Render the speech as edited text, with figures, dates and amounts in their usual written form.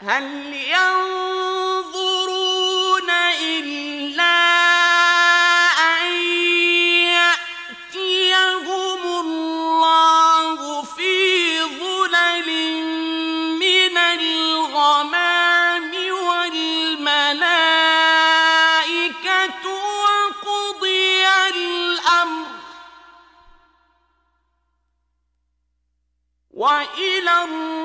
هل ينظرون إلا أن يأتيهم الله في ظلل من الغمام والملائكة وقضي الأمر وإلى الله